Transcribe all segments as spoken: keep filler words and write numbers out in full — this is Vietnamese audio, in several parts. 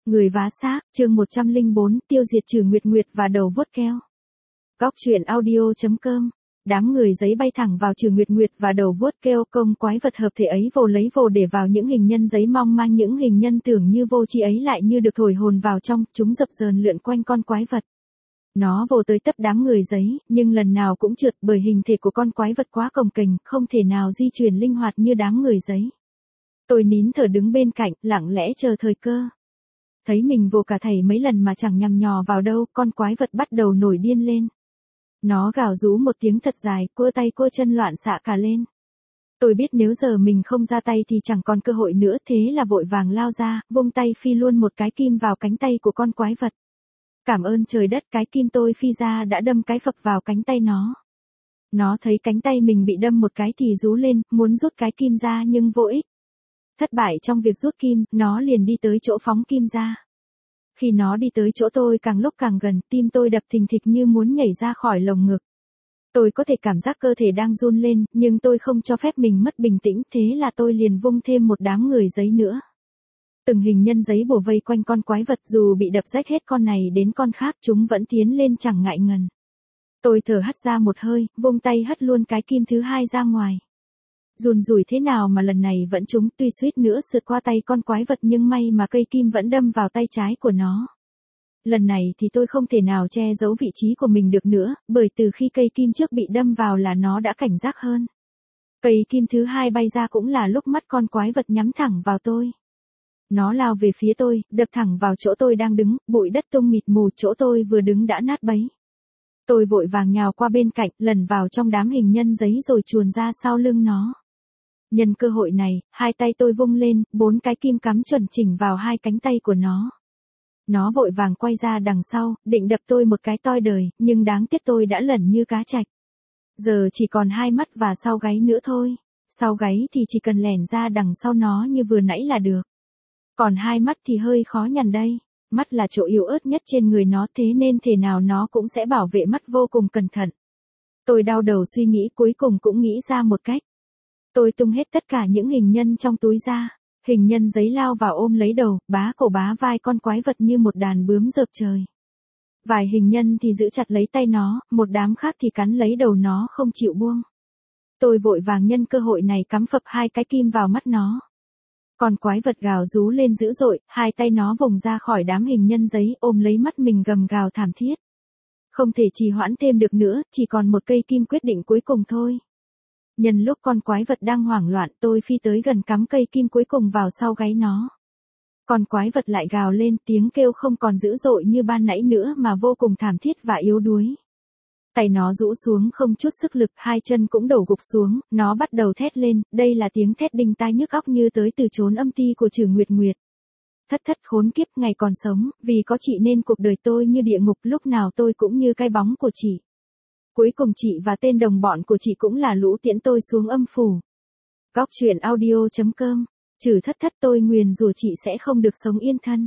Người vá xác, chương một trăm lẻ bốn, tiêu diệt trừ nguyệt nguyệt và đầu vuốt keo. Góc truyện audio chấm com. Đám người giấy bay thẳng vào trừ nguyệt nguyệt và đầu vuốt keo, công quái vật hợp thể ấy vồ lấy vồ để vào những hình nhân giấy mong manh, những hình nhân tưởng như vô tri ấy lại như được thổi hồn vào trong, chúng dập dờn lượn quanh con quái vật. Nó vồ tới tấp đám người giấy, nhưng lần nào cũng trượt bởi hình thể của con quái vật quá cồng kềnh, không thể nào di chuyển linh hoạt như đám người giấy. Tôi nín thở đứng bên cạnh, lặng lẽ chờ thời cơ. Thấy mình vồ cả thảy mấy lần mà chẳng nhằm nhò vào đâu, con quái vật bắt đầu nổi điên lên. Nó gào rú một tiếng thật dài, cua tay cua chân loạn xạ cả lên. Tôi biết nếu giờ mình không ra tay thì chẳng còn cơ hội nữa, thế là vội vàng lao ra, vung tay phi luôn một cái kim vào cánh tay của con quái vật. Cảm ơn trời đất, cái kim tôi phi ra đã đâm cái phập vào cánh tay nó. Nó thấy cánh tay mình bị đâm một cái thì rú lên, muốn rút cái kim ra nhưng vô ích. Thất bại trong việc rút kim, nó liền đi tới chỗ phóng kim ra. Khi nó đi tới chỗ tôi càng lúc càng gần, tim tôi đập thình thịch như muốn nhảy ra khỏi lồng ngực. Tôi có thể cảm giác cơ thể đang run lên, nhưng tôi không cho phép mình mất bình tĩnh, thế là tôi liền vung thêm một đám người giấy nữa. Từng hình nhân giấy bổ vây quanh con quái vật, dù bị đập rách hết con này đến con khác, chúng vẫn tiến lên chẳng ngại ngần. Tôi thở hắt ra một hơi, vung tay hất luôn cái kim thứ hai ra ngoài. Run rủi thế nào mà lần này vẫn trúng, tuy suýt nữa sượt qua tay con quái vật nhưng may mà cây kim vẫn đâm vào tay trái của nó. Lần này thì tôi không thể nào che giấu vị trí của mình được nữa, bởi từ khi cây kim trước bị đâm vào là nó đã cảnh giác hơn. Cây kim thứ hai bay ra cũng là lúc mắt con quái vật nhắm thẳng vào tôi. Nó lao về phía tôi, đập thẳng vào chỗ tôi đang đứng, bụi đất tung mịt mù, chỗ tôi vừa đứng đã nát bấy. Tôi vội vàng nhào qua bên cạnh, lần vào trong đám hình nhân giấy rồi chuồn ra sau lưng nó. Nhân cơ hội này, hai tay tôi vung lên, bốn cái kim cắm chuẩn chỉnh vào hai cánh tay của nó. Nó vội vàng quay ra đằng sau, định đập tôi một cái toi đời, nhưng đáng tiếc tôi đã lẩn như cá trạch. Giờ chỉ còn hai mắt và sau gáy nữa thôi. Sau gáy thì chỉ cần lẻn ra đằng sau nó như vừa nãy là được. Còn hai mắt thì hơi khó nhằn đây. Mắt là chỗ yếu ớt nhất trên người nó, thế nên thể nào nó cũng sẽ bảo vệ mắt vô cùng cẩn thận. Tôi đau đầu suy nghĩ, cuối cùng cũng nghĩ ra một cách. Tôi tung hết tất cả những hình nhân trong túi ra. Hình nhân giấy lao vào ôm lấy đầu, bá cổ bá vai con quái vật như một đàn bướm rợp trời. Vài hình nhân thì giữ chặt lấy tay nó, một đám khác thì cắn lấy đầu nó không chịu buông. Tôi vội vàng nhân cơ hội này cắm phập hai cái kim vào mắt nó. Con quái vật gào rú lên dữ dội, hai tay nó vùng ra khỏi đám hình nhân giấy ôm lấy mắt mình gầm gào thảm thiết. Không thể trì hoãn thêm được nữa, chỉ còn một cây kim quyết định cuối cùng thôi. Nhân lúc con quái vật đang hoảng loạn, tôi phi tới gần cắm cây kim cuối cùng vào sau gáy nó. Con quái vật lại gào lên, tiếng kêu không còn dữ dội như ban nãy nữa mà vô cùng thảm thiết và yếu đuối. Tay nó rũ xuống không chút sức lực, hai chân cũng đổ gục xuống, nó bắt đầu thét lên, đây là tiếng thét đinh tai nhức óc như tới từ chốn âm ti của trừ nguyệt nguyệt. Thất thất khốn kiếp, ngày còn sống, vì có chị nên cuộc đời tôi như địa ngục, lúc nào tôi cũng như cái bóng của chị. Cuối cùng chị và tên đồng bọn của chị cũng là lũ tiễn tôi xuống âm phủ. Góc truyện audio chấm com. Trừ thất thất, tôi nguyền rủa chị sẽ không được sống yên thân.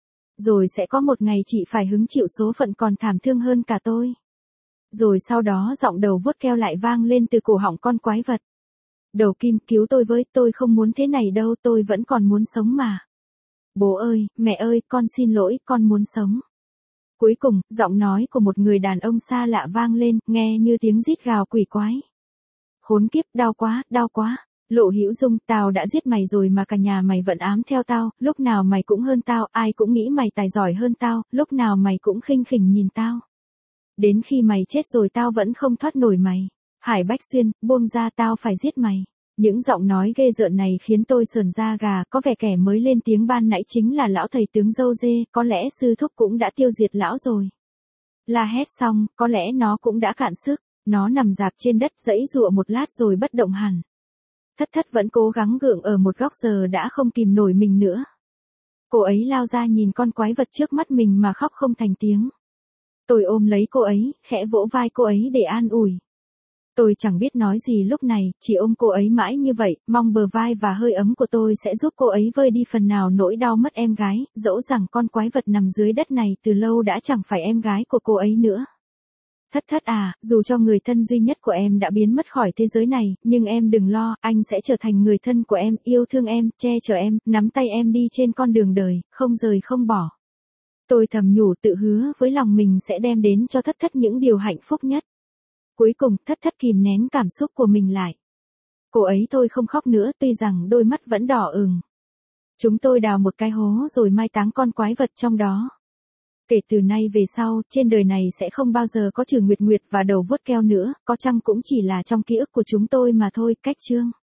Rồi sẽ có một ngày chị phải hứng chịu số phận còn thảm thương hơn cả tôi. Rồi sau đó giọng đầu vuốt keo lại vang lên từ cổ họng con quái vật. Đầu kim, cứu tôi với, tôi không muốn thế này đâu, tôi vẫn còn muốn sống mà. Bố ơi, mẹ ơi, con xin lỗi, con muốn sống. Cuối cùng, giọng nói của một người đàn ông xa lạ vang lên, nghe như tiếng rít gào quỷ quái. Khốn kiếp, đau quá, đau quá. Lộ Hữu Dung, tao đã giết mày rồi mà cả nhà mày vẫn ám theo tao, lúc nào mày cũng hơn tao, ai cũng nghĩ mày tài giỏi hơn tao, lúc nào mày cũng khinh khỉnh nhìn tao. Đến khi mày chết rồi tao vẫn không thoát nổi mày. Hải Bách Xuyên, buông ra, tao phải giết mày. Những giọng nói ghê rợn này khiến tôi sởn da gà, có vẻ kẻ mới lên tiếng ban nãy chính là lão thầy tướng râu dê, có lẽ sư thúc cũng đã tiêu diệt lão rồi. La hét xong, có lẽ nó cũng đã cạn sức, nó nằm rạp trên đất giãy giụa một lát rồi bất động hẳn. Thất thất vẫn cố gắng gượng ở một góc, giờ đã không kìm nổi mình nữa. Cô ấy lao ra nhìn con quái vật trước mắt mình mà khóc không thành tiếng. Tôi ôm lấy cô ấy, khẽ vỗ vai cô ấy để an ủi. Tôi chẳng biết nói gì lúc này, chỉ ôm cô ấy mãi như vậy, mong bờ vai và hơi ấm của tôi sẽ giúp cô ấy vơi đi phần nào nỗi đau mất em gái, dẫu rằng con quái vật nằm dưới đất này từ lâu đã chẳng phải em gái của cô ấy nữa. Thất thất à, dù cho người thân duy nhất của em đã biến mất khỏi thế giới này, nhưng em đừng lo, anh sẽ trở thành người thân của em, yêu thương em, che chở em, nắm tay em đi trên con đường đời, không rời không bỏ. Tôi thầm nhủ tự hứa với lòng mình sẽ đem đến cho thất thất những điều hạnh phúc nhất. Cuối cùng, thất thất kìm nén cảm xúc của mình lại. Cô ấy thôi không khóc nữa, tuy rằng đôi mắt vẫn đỏ ửng. Chúng tôi đào một cái hố rồi mai táng con quái vật trong đó. Kể từ nay về sau, trên đời này sẽ không bao giờ có Trừ Nguyệt Nguyệt và Đầu Vuốt Keo nữa, có chăng cũng chỉ là trong ký ức của chúng tôi mà thôi. Cách chương.